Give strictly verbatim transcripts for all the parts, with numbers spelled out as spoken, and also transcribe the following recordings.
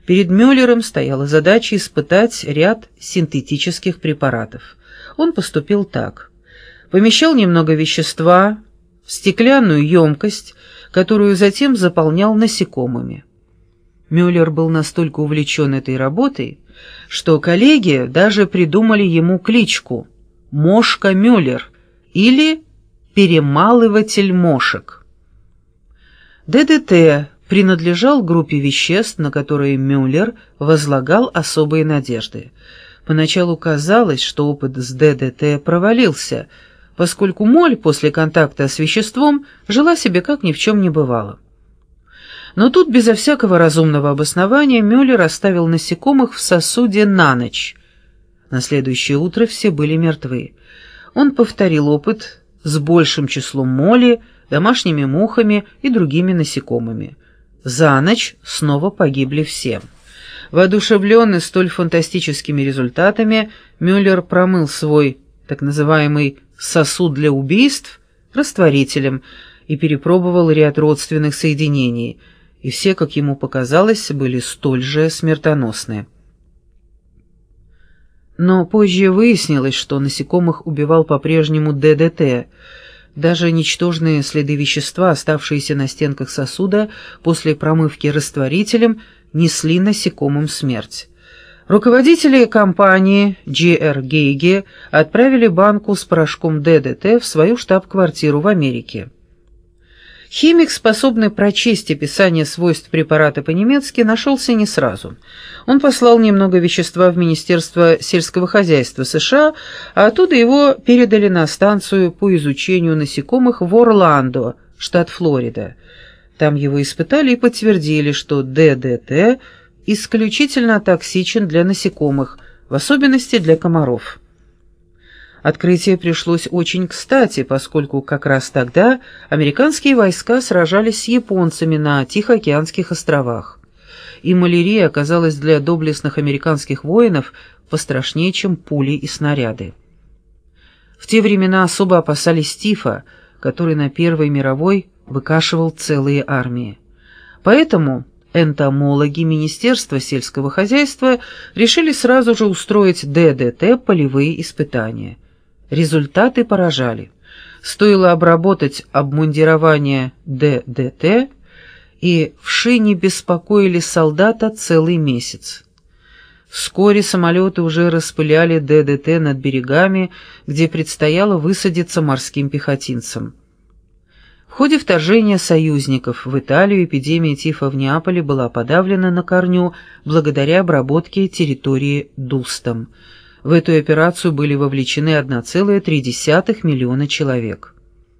Перед Мюллером стояла задача испытать ряд синтетических препаратов. Он поступил так. Помещал немного вещества в стеклянную емкость, которую затем заполнял насекомыми. Мюллер был настолько увлечен этой работой, что коллеги даже придумали ему кличку «Мошка Мюллер» или «Перемалыватель мошек». ДДТ принадлежал группе веществ, на которые Мюллер возлагал особые надежды. Поначалу казалось, что опыт с ДДТ провалился, поскольку моль после контакта с веществом жила себе как ни в чем не бывало. Но тут безо всякого разумного обоснования Мюллер оставил насекомых в сосуде на ночь. На следующее утро все были мертвы. Он повторил опыт с большим числом моли, домашними мухами и другими насекомыми. За ночь снова погибли все. Воодушевленный столь фантастическими результатами, Мюллер промыл свой так называемый «сосуд для убийств» растворителем и перепробовал ряд родственных соединений, и все, как ему показалось, были столь же смертоносны. Но позже выяснилось, что насекомых убивал по-прежнему ДДТ. Даже ничтожные следы вещества, оставшиеся на стенках сосуда после промывки растворителем, несли насекомым смерть. Руководители компании джи эр Гейге отправили банку с порошком ДДТ в свою штаб-квартиру в Америке. Химик, способный прочесть описание свойств препарата по-немецки, нашелся не сразу. Он послал немного вещества в Министерство сельского хозяйства США, а оттуда его передали на станцию по изучению насекомых в Орландо, штат Флорида. Там его испытали и подтвердили, что ДДТ исключительно токсичен для насекомых, в особенности для комаров. Открытие пришлось очень кстати, поскольку как раз тогда американские войска сражались с японцами на Тихоокеанских островах, и малярия оказалась для доблестных американских воинов пострашнее, чем пули и снаряды. В те времена особо опасались тифа, который на Первой мировой выкашивал целые армии. Поэтому энтомологи Министерства сельского хозяйства решили сразу же устроить ДДТ полевые испытания. Результаты поражали. Стоило обработать обмундирование ДДТ, и вши не беспокоили солдата целый месяц. Вскоре самолеты уже распыляли ДДТ над берегами, где предстояло высадиться морским пехотинцам. В ходе вторжения союзников в Италию эпидемия тифа в Неаполе была подавлена на корню благодаря обработке территории дустом. В эту операцию были вовлечены одна целая три десятых миллиона человек.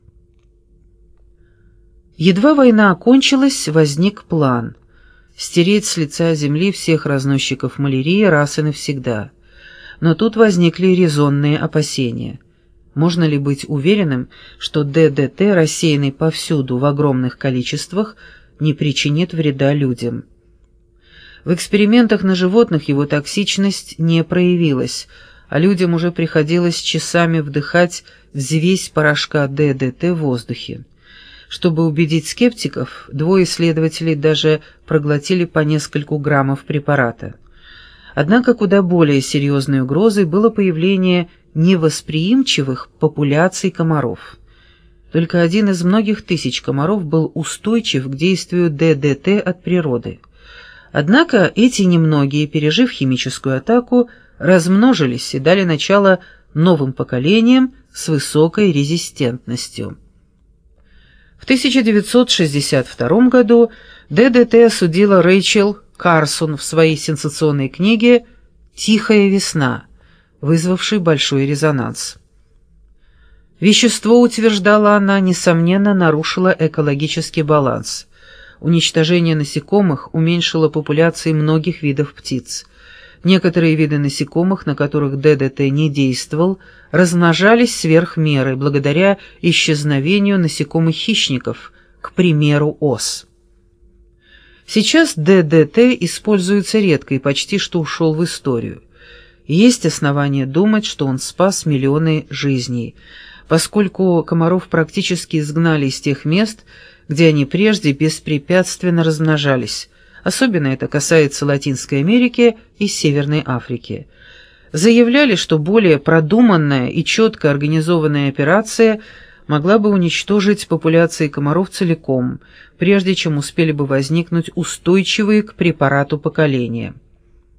Едва война окончилась, возник план стереть с лица земли всех разносчиков малярии раз и навсегда. Но тут возникли резонные опасения. Можно ли быть уверенным, что ДДТ, рассеянный повсюду в огромных количествах, не причинит вреда людям? В экспериментах на животных его токсичность не проявилась, а людям уже приходилось часами вдыхать взвесь порошка ДДТ в воздухе. Чтобы убедить скептиков, двое исследователей даже проглотили по нескольку граммов препарата. Однако куда более серьезной угрозой было появление невосприимчивых популяций комаров. Только один из многих тысяч комаров был устойчив к действию ДДТ от природы. Однако эти немногие, пережив химическую атаку, размножились и дали начало новым поколениям с высокой резистентностью. В тысяча девятьсот шестьдесят втором году ДДТ осудила Рэйчел Карсон в своей сенсационной книге «Тихая весна», вызвавшей большой резонанс. Вещество, утверждала она, несомненно нарушило экологический баланс. Уничтожение насекомых уменьшило популяции многих видов птиц. Некоторые виды насекомых, на которых ДДТ не действовал, размножались сверх меры благодаря исчезновению насекомых-хищников, к примеру, ос. Сейчас ДДТ используется редко и почти что ушел в историю. Есть основания думать, что он спас миллионы жизней, поскольку комаров практически изгнали из тех мест, где они прежде беспрепятственно размножались, особенно это касается Латинской Америки и Северной Африки. Заявляли, что более продуманная и четко организованная операция могла бы уничтожить популяции комаров целиком, прежде чем успели бы возникнуть устойчивые к препарату поколения.